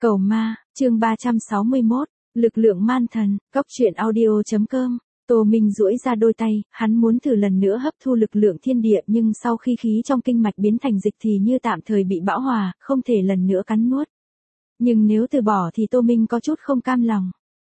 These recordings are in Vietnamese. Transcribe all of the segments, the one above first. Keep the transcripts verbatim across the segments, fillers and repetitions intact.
Cầu ma, chương ba trăm sáu mươi mốt, lực lượng man thần, cóc truyện audio.com. Tô Minh duỗi ra đôi tay, hắn muốn thử lần nữa hấp thu lực lượng thiên địa nhưng sau khi khí trong kinh mạch biến thành dịch thì như tạm thời bị bão hòa, không thể lần nữa cắn nuốt. Nhưng nếu từ bỏ thì Tô Minh có chút không cam lòng.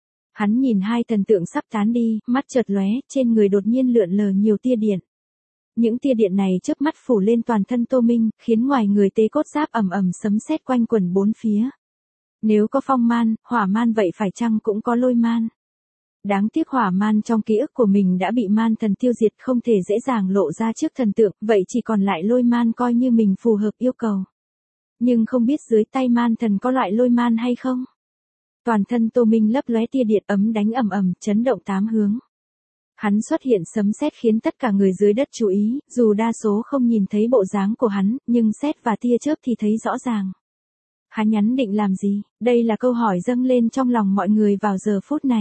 Hắn nhìn hai thần tượng sắp tán đi, mắt chợt lóe, trên người đột nhiên lượn lờ nhiều tia điện. Những tia điện này chớp mắt phủ lên toàn thân Tô Minh, khiến ngoài người tế cốt giáp ầm ầm sấm sét quanh quẩn bốn phía. Nếu có phong man, hỏa man vậy phải chăng cũng có lôi man? Đáng tiếc hỏa man trong ký ức của mình đã bị man thần tiêu diệt, không thể dễ dàng lộ ra trước thần tượng, vậy chỉ còn lại lôi man coi như mình phù hợp yêu cầu. Nhưng không biết dưới tay man thần có loại lôi man hay không? Toàn thân Tô Minh lấp lóe tia điện ấm đánh ầm ầm, chấn động tám hướng. Hắn xuất hiện sấm sét khiến tất cả người dưới đất chú ý, dù đa số không nhìn thấy bộ dáng của hắn, nhưng sét và tia chớp thì thấy rõ ràng. Hắn nhắn định làm gì? Đây là câu hỏi dâng lên trong lòng mọi người vào giờ phút này.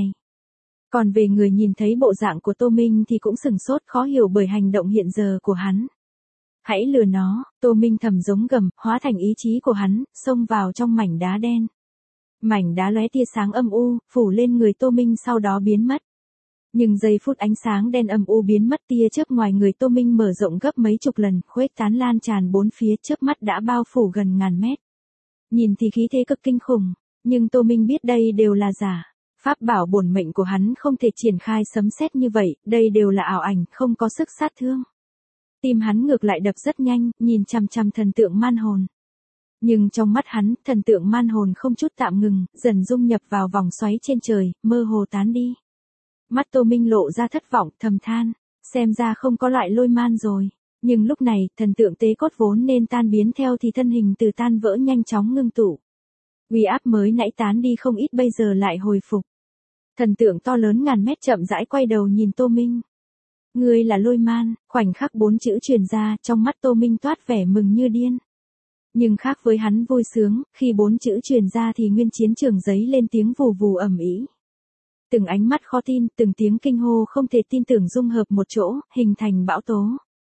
Còn về người nhìn thấy bộ dạng của Tô Minh thì cũng sửng sốt khó hiểu bởi hành động hiện giờ của hắn. Hãy lừa nó, Tô Minh thầm giống gầm, hóa thành ý chí của hắn, xông vào trong mảnh đá đen. Mảnh đá lóe tia sáng âm u, phủ lên người Tô Minh sau đó biến mất. Nhưng giây phút ánh sáng đen âm u biến mất, tia chớp ngoài người Tô Minh mở rộng gấp mấy chục lần, khuếch tán lan tràn bốn phía, chớp mắt đã bao phủ gần ngàn mét. Nhìn thì khí thế cực kinh khủng, nhưng Tô Minh biết đây đều là giả. Pháp bảo bổn mệnh của hắn không thể triển khai sấm sét như vậy, đây đều là ảo ảnh, không có sức sát thương. Tim hắn ngược lại đập rất nhanh, nhìn chằm chằm thần tượng man hồn. Nhưng trong mắt hắn, thần tượng man hồn không chút tạm ngừng, dần dung nhập vào vòng xoáy trên trời, mơ hồ tán đi. Mắt Tô Minh lộ ra thất vọng, thầm than, xem ra không có loại lôi man rồi. Nhưng lúc này, thần tượng tế cốt vốn nên tan biến theo thì thân hình từ tan vỡ nhanh chóng ngưng tụ. Uy áp mới nãy tán đi không ít bây giờ lại hồi phục. Thần tượng to lớn ngàn mét chậm rãi quay đầu nhìn Tô Minh. Ngươi là lôi man, khoảnh khắc bốn chữ truyền ra, trong mắt Tô Minh toát vẻ mừng như điên. Nhưng khác với hắn vui sướng, khi bốn chữ truyền ra thì nguyên chiến trường giấy lên tiếng vù vù ầm ĩ. Từng ánh mắt khó tin, từng tiếng kinh hô không thể tin tưởng dung hợp một chỗ, hình thành bão tố.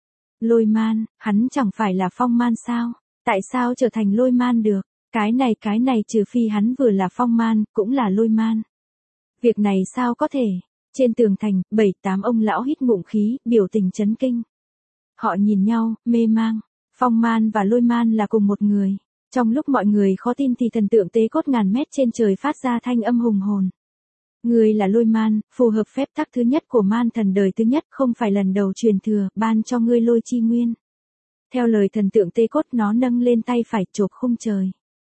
Lôi man, hắn chẳng phải là phong man sao? Tại sao trở thành lôi man được? Cái này cái này trừ phi hắn vừa là phong man, cũng là lôi man. Việc này sao có thể? Trên tường thành, bảy tám ông lão hít ngụm khí, biểu tình chấn kinh. Họ nhìn nhau, mê mang. Phong man và lôi man là cùng một người. Trong lúc mọi người khó tin thì thần tượng tế cốt ngàn mét trên trời phát ra thanh âm hùng hồn. Người là lôi man, phù hợp phép tắc thứ nhất của man thần đời thứ nhất, không phải lần đầu truyền thừa, ban cho ngươi lôi chi nguyên. Theo lời thần tượng tế cốt, nó nâng lên tay phải chộp khung trời.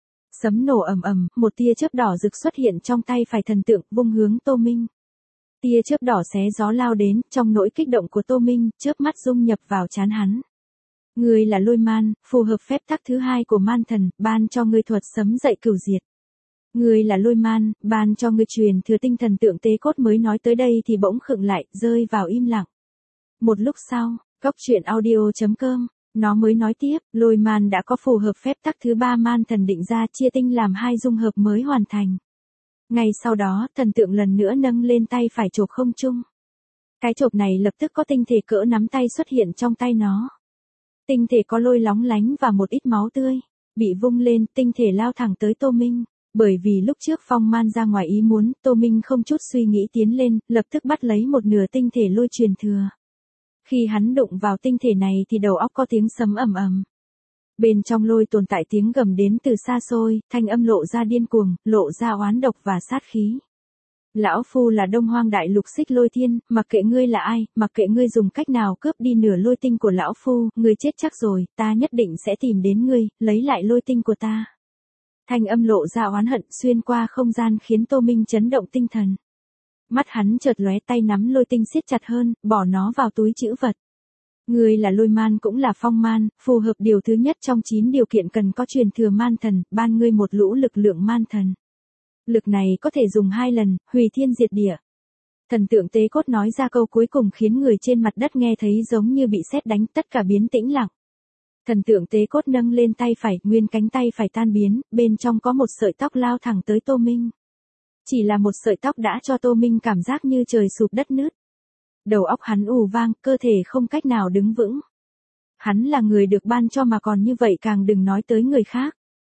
Sấm nổ ầm ầm, một tia chớp đỏ rực xuất hiện trong tay phải thần tượng, vung hướng Tô Minh. Tia chớp đỏ xé gió lao đến, trong nỗi kích động của Tô Minh, chớp mắt dung nhập vào trán hắn. Ngươi là lôi man, phù hợp phép tắc thứ hai của man thần, ban cho ngươi thuật sấm dậy cửu diệt. Ngươi là lôi man, ban cho ngươi truyền thừa tinh thần tượng tế cốt mới nói tới đây thì bỗng khựng lại, rơi vào im lặng. Một lúc sau, cóc truyện audio.com, nó mới nói tiếp, lôi man đã có phù hợp phép tắc thứ ba man thần định ra chia tinh làm hai dung hợp mới hoàn thành. Ngay sau đó, thần tượng lần nữa nâng lên tay phải chộp không trung. Cái chộp này lập tức có tinh thể cỡ nắm tay xuất hiện trong tay nó. Tinh thể có lôi lóng lánh và một ít máu tươi. Bị vung lên, tinh thể lao thẳng tới Tô Minh. Bởi vì lúc trước phong man ra ngoài ý muốn, Tô Minh không chút suy nghĩ tiến lên, lập tức bắt lấy một nửa tinh thể lôi truyền thừa. Khi hắn đụng vào tinh thể này thì đầu óc có tiếng sấm ầm ầm. Bên trong lôi tồn tại tiếng gầm đến từ xa xôi, thanh âm lộ ra điên cuồng, lộ ra oán độc và sát khí. Lão Phu là Đông Hoang Đại Lục Xích Lôi Thiên, mặc kệ ngươi là ai, mặc kệ ngươi dùng cách nào cướp đi nửa lôi tinh của Lão Phu, ngươi chết chắc rồi, ta nhất định sẽ tìm đến ngươi, lấy lại lôi tinh của ta. Thanh âm lộ ra oán hận xuyên qua không gian khiến Tô Minh chấn động tinh thần. Mắt hắn chợt lóe, tay nắm lôi tinh siết chặt hơn, bỏ nó vào túi trữ vật. Ngươi là lôi man cũng là phong man, phù hợp điều thứ nhất trong chín điều kiện cần có truyền thừa man thần, ban ngươi một lũ lực lượng man thần. Lực này có thể dùng hai lần, hủy thiên diệt địa. Thần tượng tế cốt nói ra câu cuối cùng khiến người trên mặt đất nghe thấy giống như bị sét đánh, tất cả biến tĩnh lặng. Thần tượng tế cốt nâng lên tay phải, nguyên cánh tay phải tan biến, bên trong có một sợi tóc lao thẳng tới Tô Minh. Chỉ là một sợi tóc đã cho Tô Minh cảm giác như trời sụp đất nứt. Đầu óc hắn ù vang, cơ thể không cách nào đứng vững. Hắn là người được ban cho mà còn như vậy càng đừng nói tới người khác.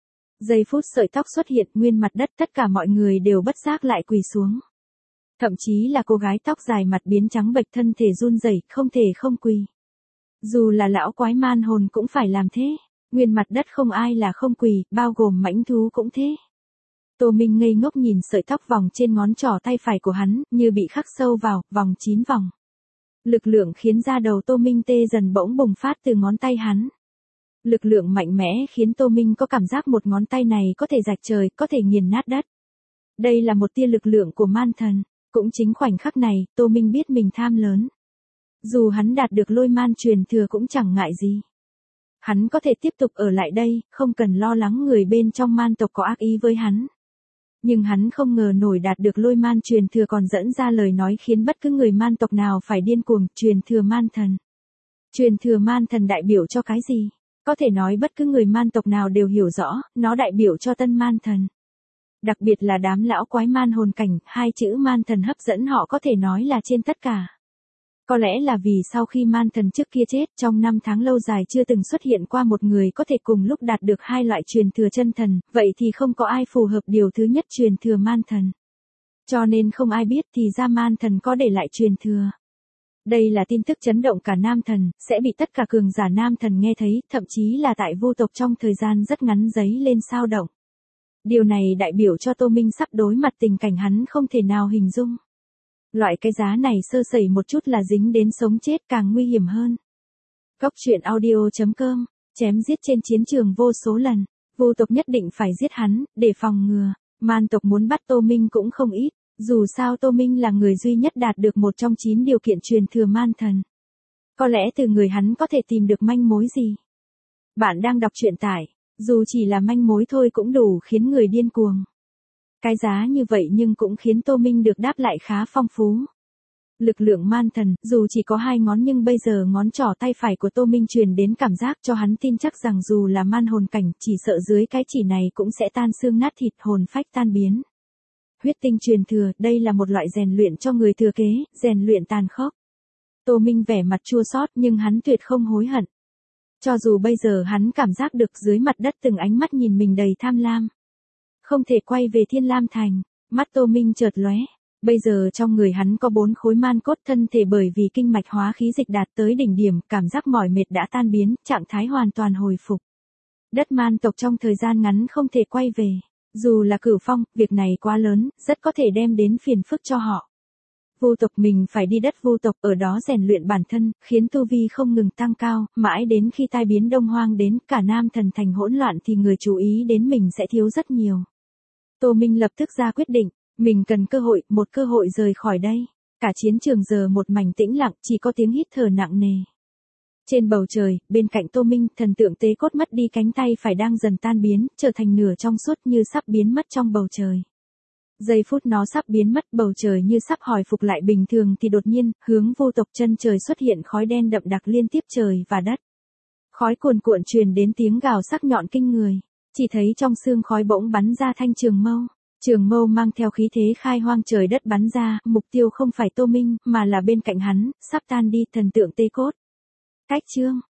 Giây phút sợi tóc xuất hiện nguyên mặt đất, tất cả mọi người đều bất giác lại quỳ xuống. Thậm chí là cô gái tóc dài mặt biến trắng bệch thân thể run rẩy, không thể không quỳ. Dù là lão quái man hồn cũng phải làm thế. Nguyên mặt đất không ai là không quỳ, bao gồm mãnh thú cũng thế. Tô Minh ngây ngốc nhìn sợi tóc vòng trên ngón trỏ tay phải của hắn, như bị khắc sâu vào, vòng chín vòng. Lực lượng khiến da đầu Tô Minh tê dần bỗng bùng phát từ ngón tay hắn. Lực lượng mạnh mẽ khiến Tô Minh có cảm giác một ngón tay này có thể rạch trời, có thể nghiền nát đất. Đây là một tia lực lượng của man thần. Cũng chính khoảnh khắc này, Tô Minh biết mình tham lớn. Dù hắn đạt được lôi man truyền thừa cũng chẳng ngại gì. Hắn có thể tiếp tục ở lại đây, không cần lo lắng người bên trong man tộc có ác ý với hắn. Nhưng hắn không ngờ nổi đạt được lôi man truyền thừa còn dẫn ra lời nói khiến bất cứ người man tộc nào phải điên cuồng, truyền thừa man thần. Truyền thừa man thần đại biểu cho cái gì? Có thể nói bất cứ người man tộc nào đều hiểu rõ, nó đại biểu cho tân man thần. Đặc biệt là đám lão quái man hồn cảnh, hai chữ man thần hấp dẫn họ có thể nói là trên tất cả. Có lẽ là vì sau khi man thần trước kia chết, trong năm tháng lâu dài chưa từng xuất hiện qua một người có thể cùng lúc đạt được hai loại truyền thừa chân thần, vậy thì không có ai phù hợp điều thứ nhất truyền thừa man thần. Cho nên không ai biết thì ra man thần có để lại truyền thừa. Đây là tin tức chấn động cả nam thần, sẽ bị tất cả cường giả nam thần nghe thấy, thậm chí là tại vô tộc trong thời gian rất ngắn dấy lên sao động. Điều này đại biểu cho Tô Minh sắp đối mặt tình cảnh hắn không thể nào hình dung. Loại cái giá này sơ sẩy một chút là dính đến sống chết, càng nguy hiểm hơn. Cốc truyện audio chấm com, chém giết trên chiến trường vô số lần, vô tộc nhất định phải giết hắn, để phòng ngừa, man tộc muốn bắt Tô Minh cũng không ít, dù sao Tô Minh là người duy nhất đạt được một trong chín điều kiện truyền thừa man thần. Có lẽ từ người hắn có thể tìm được manh mối gì. Bạn đang đọc truyện tải, dù chỉ là manh mối thôi cũng đủ khiến người điên cuồng. Cái giá như vậy nhưng cũng khiến Tô Minh được đáp lại khá phong phú. Lực lượng man thần, dù chỉ có hai ngón nhưng bây giờ ngón trỏ tay phải của Tô Minh truyền đến cảm giác cho hắn tin chắc rằng dù là man hồn cảnh, chỉ sợ dưới cái chỉ này cũng sẽ tan xương nát thịt, hồn phách tan biến. Huyết tinh truyền thừa, đây là một loại rèn luyện cho người thừa kế, rèn luyện tàn khốc. Tô Minh vẻ mặt chua xót nhưng hắn tuyệt không hối hận. Cho dù bây giờ hắn cảm giác được dưới mặt đất từng ánh mắt nhìn mình đầy tham lam. Không thể quay về Thiên Lam Thành, mắt Tô Minh chợt lóe. Bây giờ trong người hắn có bốn khối man cốt, thân thể bởi vì kinh mạch hóa khí dịch đạt tới đỉnh điểm, cảm giác mỏi mệt đã tan biến, trạng thái hoàn toàn hồi phục. Đất man tộc trong thời gian ngắn không thể quay về. Dù là Cửu Phong, việc này quá lớn, rất có thể đem đến phiền phức cho họ. Vô tộc mình phải đi đất vô tộc, ở đó rèn luyện bản thân, khiến tu vi không ngừng tăng cao, mãi đến khi tai biến Đông Hoang đến, cả Nam Thần thành hỗn loạn thì người chú ý đến mình sẽ thiếu rất nhiều. Tô Minh lập tức ra quyết định, mình cần cơ hội, một cơ hội rời khỏi đây. Cả chiến trường giờ một mảnh tĩnh lặng, chỉ có tiếng hít thở nặng nề. Trên bầu trời, bên cạnh Tô Minh, thần tượng tế cốt mất đi cánh tay phải đang dần tan biến, trở thành nửa trong suốt như sắp biến mất trong bầu trời. Giây phút nó sắp biến mất, bầu trời như sắp hồi phục lại bình thường thì đột nhiên, hướng vô tộc chân trời xuất hiện khói đen đậm đặc liên tiếp trời và đất. Khói cuồn cuộn truyền đến tiếng gào sắc nhọn kinh người. Chỉ thấy trong xương khói bỗng bắn ra thanh trường mâu. Trường mâu mang theo khí thế khai hoang trời đất bắn ra, mục tiêu không phải Tô Minh, mà là bên cạnh hắn, sắp tan đi thần tượng tê cốt. Cách chương,